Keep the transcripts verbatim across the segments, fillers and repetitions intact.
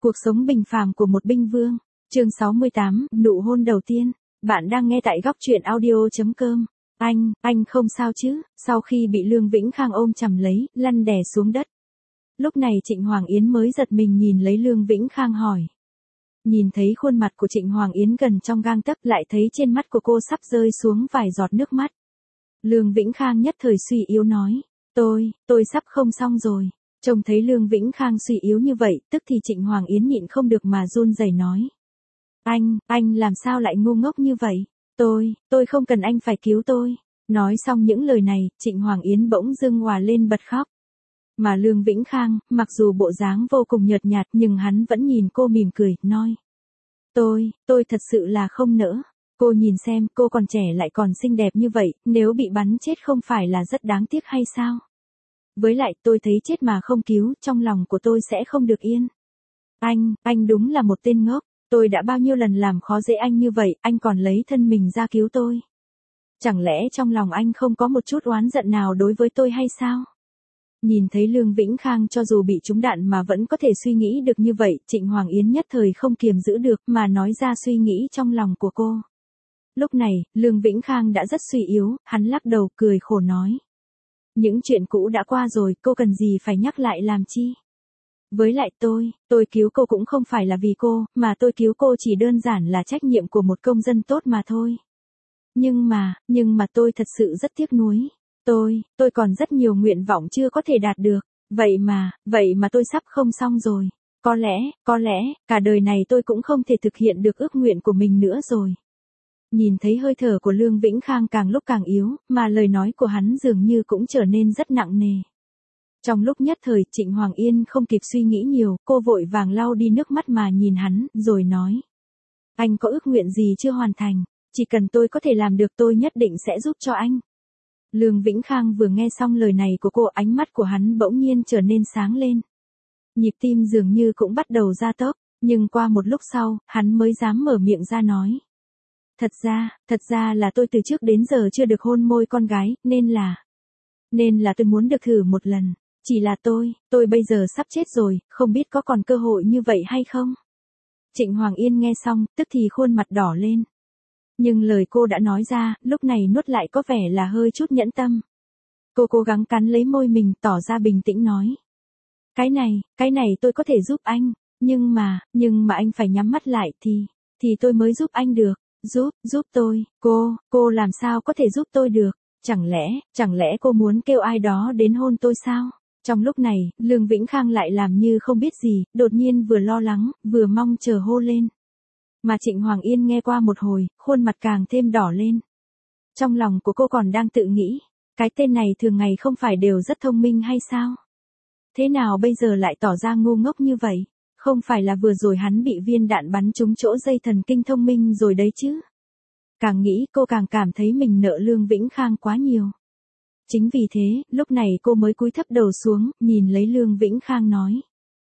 Cuộc sống bình phàm của một binh vương. Chương sáu mươi tám, nụ hôn đầu tiên. Bạn đang nghe tại góc truyện audio chấm com. Anh, anh không sao chứ? Sau khi bị Lương Vĩnh Khang ôm chầm lấy, lăn đè xuống đất. Lúc này Trịnh Hoàng Yến mới giật mình nhìn lấy Lương Vĩnh Khang hỏi. Nhìn thấy khuôn mặt của Trịnh Hoàng Yến gần trong gang tấc, lại thấy trên mắt của cô sắp rơi xuống vài giọt nước mắt. Lương Vĩnh Khang nhất thời suy yếu nói. Tôi, tôi sắp không xong rồi. Trông thấy Lương Vĩnh Khang suy yếu như vậy, tức thì Trịnh Hoàng Yến nhịn không được mà run rẩy nói. Anh, anh làm sao lại ngu ngốc như vậy? Tôi, tôi không cần anh phải cứu tôi. Nói xong những lời này, Trịnh Hoàng Yến bỗng dưng òa lên bật khóc. Mà Lương Vĩnh Khang, mặc dù bộ dáng vô cùng nhợt nhạt nhưng hắn vẫn nhìn cô mỉm cười, nói. Tôi, tôi thật sự là không nỡ. Cô nhìn xem, cô còn trẻ lại còn xinh đẹp như vậy, nếu bị bắn chết không phải là rất đáng tiếc hay sao? Với lại tôi thấy chết mà không cứu, trong lòng của tôi sẽ không được yên. Anh, anh đúng là một tên ngốc. Tôi đã bao nhiêu lần làm khó dễ anh như vậy, anh còn lấy thân mình ra cứu tôi. Chẳng lẽ trong lòng anh không có một chút oán giận nào đối với tôi hay sao? Nhìn thấy Lương Vĩnh Khang cho dù bị trúng đạn mà vẫn có thể suy nghĩ được như vậy, Trịnh Hoàng Yến nhất thời không kiềm giữ được mà nói ra suy nghĩ trong lòng của cô. Lúc này, Lương Vĩnh Khang đã rất suy yếu, hắn lắc đầu cười khổ nói. Những chuyện cũ đã qua rồi, cô cần gì phải nhắc lại làm chi? Với lại tôi, tôi cứu cô cũng không phải là vì cô, mà tôi cứu cô chỉ đơn giản là trách nhiệm của một công dân tốt mà thôi. Nhưng mà, nhưng mà tôi thật sự rất tiếc nuối. Tôi, tôi còn rất nhiều nguyện vọng chưa có thể đạt được. Vậy mà, vậy mà tôi sắp không xong rồi. Có lẽ, có lẽ, cả đời này tôi cũng không thể thực hiện được ước nguyện của mình nữa rồi. Nhìn thấy hơi thở của Lương Vĩnh Khang càng lúc càng yếu, mà lời nói của hắn dường như cũng trở nên rất nặng nề. Trong lúc nhất thời, Trịnh Hoàng Yên không kịp suy nghĩ nhiều, cô vội vàng lau đi nước mắt mà nhìn hắn, rồi nói. Anh có ước nguyện gì chưa hoàn thành, chỉ cần tôi có thể làm được tôi nhất định sẽ giúp cho anh. Lương Vĩnh Khang vừa nghe xong lời này của cô, ánh mắt của hắn bỗng nhiên trở nên sáng lên. Nhịp tim dường như cũng bắt đầu gia tốc, nhưng qua một lúc sau, hắn mới dám mở miệng ra nói. Thật ra, thật ra là tôi từ trước đến giờ chưa được hôn môi con gái, nên là... Nên là tôi muốn được thử một lần. Chỉ là tôi, tôi bây giờ sắp chết rồi, không biết có còn cơ hội như vậy hay không? Trịnh Hoàng Yên nghe xong, tức thì khuôn mặt đỏ lên. Nhưng lời cô đã nói ra, lúc này nuốt lại có vẻ là hơi chút nhẫn tâm. Cô cố gắng cắn lấy môi mình, tỏ ra bình tĩnh nói. Cái này, cái này tôi có thể giúp anh, nhưng mà, nhưng mà anh phải nhắm mắt lại thì, thì tôi mới giúp anh được. Giúp, giúp tôi, cô, cô làm sao có thể giúp tôi được? Chẳng lẽ, chẳng lẽ cô muốn kêu ai đó đến hôn tôi sao? Trong lúc này, Lương Vĩnh Khang lại làm như không biết gì, đột nhiên vừa lo lắng, vừa mong chờ hô lên. Mà Trịnh Hoàng Yên nghe qua một hồi, khuôn mặt càng thêm đỏ lên. Trong lòng của cô còn đang tự nghĩ, cái tên này thường ngày không phải đều rất thông minh hay sao? Thế nào bây giờ lại tỏ ra ngu ngốc như vậy? Không phải là vừa rồi hắn bị viên đạn bắn trúng chỗ dây thần kinh thông minh rồi đấy chứ? Càng nghĩ cô càng cảm thấy mình nợ Lương Vĩnh Khang quá nhiều. Chính vì thế, lúc này cô mới cúi thấp đầu xuống, nhìn lấy Lương Vĩnh Khang nói.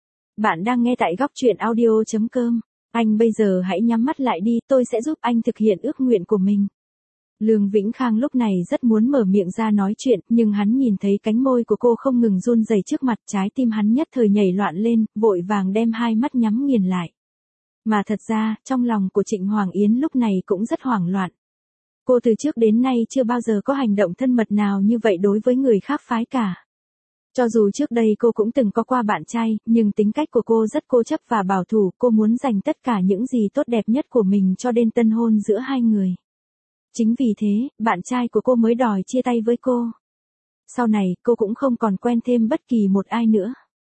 Bạn đang nghe tại góc truyện audio chấm com. Anh bây giờ hãy nhắm mắt lại đi, tôi sẽ giúp anh thực hiện ước nguyện của mình. Lương Vĩnh Khang lúc này rất muốn mở miệng ra nói chuyện, nhưng hắn nhìn thấy cánh môi của cô không ngừng run rẩy trước mặt, trái tim hắn nhất thời nhảy loạn lên, vội vàng đem hai mắt nhắm nghiền lại. Mà thật ra, trong lòng của Trịnh Hoàng Yến lúc này cũng rất hoảng loạn. Cô từ trước đến nay chưa bao giờ có hành động thân mật nào như vậy đối với người khác phái cả. Cho dù trước đây cô cũng từng có qua bạn trai, nhưng tính cách của cô rất cố chấp và bảo thủ, cô muốn dành tất cả những gì tốt đẹp nhất của mình cho đêm tân hôn giữa hai người. Chính vì thế, bạn trai của cô mới đòi chia tay với cô. Sau này, cô cũng không còn quen thêm bất kỳ một ai nữa.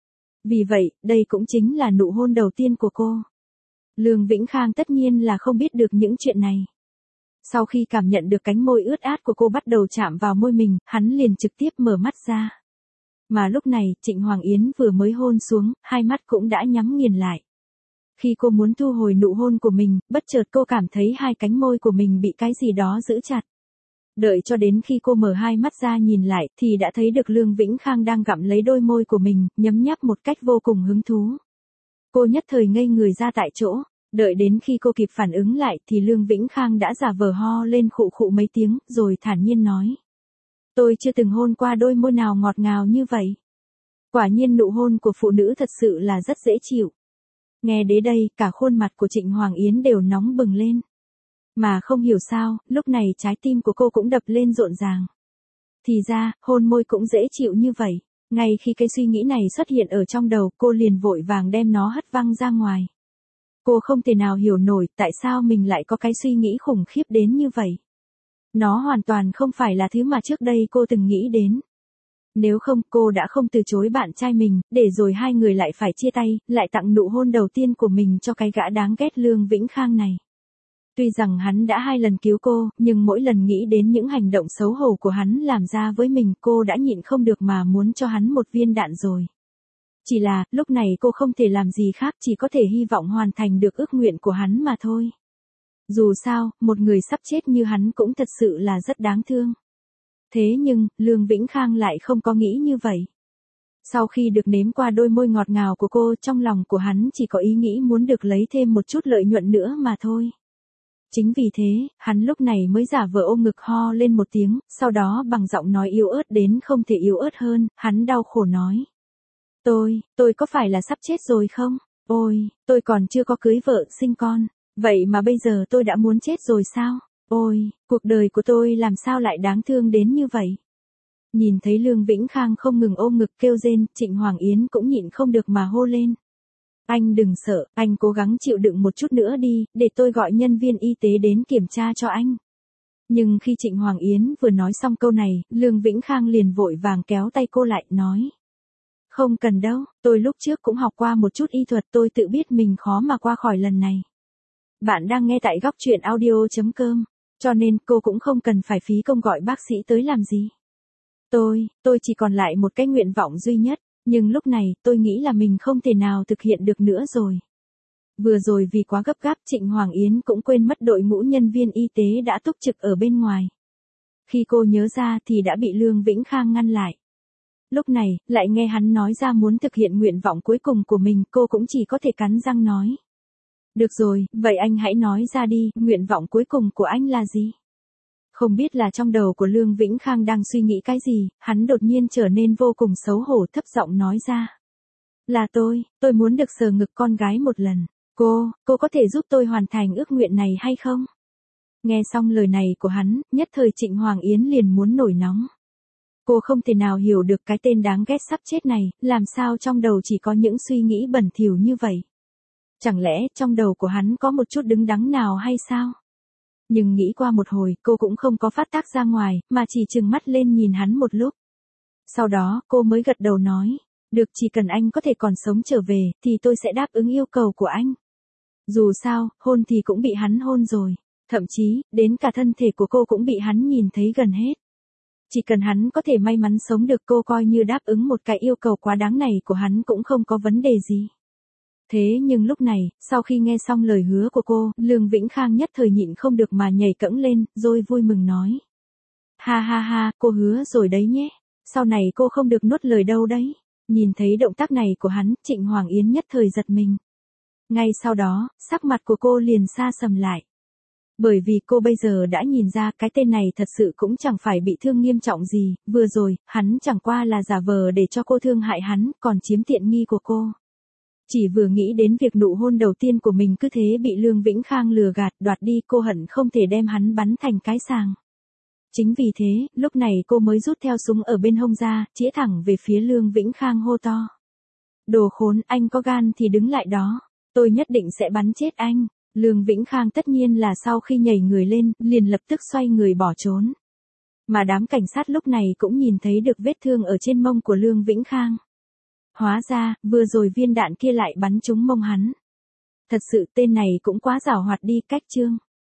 Vì vậy, đây cũng chính là nụ hôn đầu tiên của cô. Lương Vĩnh Khang tất nhiên là không biết được những chuyện này. Sau khi cảm nhận được cánh môi ướt át của cô bắt đầu chạm vào môi mình, hắn liền trực tiếp mở mắt ra. Mà lúc này, Trịnh Hoàng Yến vừa mới hôn xuống, hai mắt cũng đã nhắm nghiền lại. Khi cô muốn thu hồi nụ hôn của mình, bất chợt cô cảm thấy hai cánh môi của mình bị cái gì đó giữ chặt. Đợi cho đến khi cô mở hai mắt ra nhìn lại, thì đã thấy được Lương Vĩnh Khang đang gặm lấy đôi môi của mình, nhấm nháp một cách vô cùng hứng thú. Cô nhất thời ngây người ra tại chỗ. Đợi đến khi cô kịp phản ứng lại thì Lương Vĩnh Khang đã giả vờ ho lên khụ khụ mấy tiếng, rồi thản nhiên nói. Tôi chưa từng hôn qua đôi môi nào ngọt ngào như vậy. Quả nhiên nụ hôn của phụ nữ thật sự là rất dễ chịu. Nghe đến đây, cả khuôn mặt của Trịnh Hoàng Yến đều nóng bừng lên. Mà không hiểu sao, lúc này trái tim của cô cũng đập lên rộn ràng. Thì ra, hôn môi cũng dễ chịu như vậy. Ngay khi cái suy nghĩ này xuất hiện ở trong đầu, cô liền vội vàng đem nó hất văng ra ngoài. Cô không thể nào hiểu nổi tại sao mình lại có cái suy nghĩ khủng khiếp đến như vậy. Nó hoàn toàn không phải là thứ mà trước đây cô từng nghĩ đến. Nếu không, cô đã không từ chối bạn trai mình, để rồi hai người lại phải chia tay, lại tặng nụ hôn đầu tiên của mình cho cái gã đáng ghét Lương Vĩnh Khang này. Tuy rằng hắn đã hai lần cứu cô, nhưng mỗi lần nghĩ đến những hành động xấu hổ của hắn làm ra với mình, cô đã nhịn không được mà muốn cho hắn một viên đạn rồi. Chỉ là, lúc này cô không thể làm gì khác, chỉ có thể hy vọng hoàn thành được ước nguyện của hắn mà thôi. Dù sao, một người sắp chết như hắn cũng thật sự là rất đáng thương. Thế nhưng, Lương Vĩnh Khang lại không có nghĩ như vậy. Sau khi được nếm qua đôi môi ngọt ngào của cô, trong lòng của hắn chỉ có ý nghĩ muốn được lấy thêm một chút lợi nhuận nữa mà thôi. Chính vì thế, hắn lúc này mới giả vờ ôm ngực ho lên một tiếng, sau đó bằng giọng nói yếu ớt đến không thể yếu ớt hơn, hắn đau khổ nói. Tôi, tôi có phải là sắp chết rồi không? Ôi, tôi còn chưa có cưới vợ sinh con, vậy mà bây giờ tôi đã muốn chết rồi sao? Ôi, cuộc đời của tôi làm sao lại đáng thương đến như vậy? Nhìn thấy Lương Vĩnh Khang không ngừng ôm ngực kêu rên, Trịnh Hoàng Yến cũng nhịn không được mà hô lên. Anh đừng sợ, anh cố gắng chịu đựng một chút nữa đi, để tôi gọi nhân viên y tế đến kiểm tra cho anh. Nhưng khi Trịnh Hoàng Yến vừa nói xong câu này, Lương Vĩnh Khang liền vội vàng kéo tay cô lại, nói. Không cần đâu, tôi lúc trước cũng học qua một chút y thuật, tôi tự biết mình khó mà qua khỏi lần này. Bạn đang nghe tại góc truyện audio chấm com, cho nên cô cũng không cần phải phí công gọi bác sĩ tới làm gì. Tôi, tôi chỉ còn lại một cái nguyện vọng duy nhất, nhưng lúc này tôi nghĩ là mình không thể nào thực hiện được nữa rồi. Vừa rồi vì quá gấp gáp, Trịnh Hoàng Yến cũng quên mất đội ngũ nhân viên y tế đã túc trực ở bên ngoài. Khi cô nhớ ra thì đã bị Lương Vĩnh Khang ngăn lại. Lúc này, lại nghe hắn nói ra muốn thực hiện nguyện vọng cuối cùng của mình, cô cũng chỉ có thể cắn răng nói. Được rồi, vậy anh hãy nói ra đi, nguyện vọng cuối cùng của anh là gì? Không biết là trong đầu của Lương Vĩnh Khang đang suy nghĩ cái gì, hắn đột nhiên trở nên vô cùng xấu hổ, thấp giọng nói ra. Là tôi, tôi muốn được sờ ngực con gái một lần. Cô, cô có thể giúp tôi hoàn thành ước nguyện này hay không? Nghe xong lời này của hắn, nhất thời Trịnh Hoàng Yến liền muốn nổi nóng. Cô không thể nào hiểu được cái tên đáng ghét sắp chết này, làm sao trong đầu chỉ có những suy nghĩ bẩn thỉu như vậy. Chẳng lẽ trong đầu của hắn có một chút đứng đắn nào hay sao? Nhưng nghĩ qua một hồi, cô cũng không có phát tác ra ngoài, mà chỉ trừng mắt lên nhìn hắn một lúc. Sau đó, cô mới gật đầu nói, được, chỉ cần anh có thể còn sống trở về, thì tôi sẽ đáp ứng yêu cầu của anh. Dù sao, hôn thì cũng bị hắn hôn rồi, thậm chí, đến cả thân thể của cô cũng bị hắn nhìn thấy gần hết. Chỉ cần hắn có thể may mắn sống được, cô coi như đáp ứng một cái yêu cầu quá đáng này của hắn cũng không có vấn đề gì. Thế nhưng lúc này, sau khi nghe xong lời hứa của cô, Lương Vĩnh Khang nhất thời nhịn không được mà nhảy cẫng lên, rồi vui mừng nói. Ha ha ha, cô hứa rồi đấy nhé, sau này cô không được nuốt lời đâu đấy. Nhìn thấy động tác này của hắn, Trịnh Hoàng Yến nhất thời giật mình. Ngay sau đó, sắc mặt của cô liền sa sầm lại. Bởi vì cô bây giờ đã nhìn ra cái tên này thật sự cũng chẳng phải bị thương nghiêm trọng gì, vừa rồi, hắn chẳng qua là giả vờ để cho cô thương hại hắn, còn chiếm tiện nghi của cô. Chỉ vừa nghĩ đến việc nụ hôn đầu tiên của mình cứ thế bị Lương Vĩnh Khang lừa gạt, đoạt đi, cô hận không thể đem hắn bắn thành cái sàng. Chính vì thế, lúc này cô mới rút theo súng ở bên hông ra, chĩa thẳng về phía Lương Vĩnh Khang hô to. Đồ khốn, anh có gan thì đứng lại đó, tôi nhất định sẽ bắn chết anh. Lương Vĩnh Khang tất nhiên là sau khi nhảy người lên, liền lập tức xoay người bỏ trốn. Mà đám cảnh sát lúc này cũng nhìn thấy được vết thương ở trên mông của Lương Vĩnh Khang. Hóa ra, vừa rồi viên đạn kia lại bắn trúng mông hắn. Thật sự tên này cũng quá giảo hoạt đi, cách chương.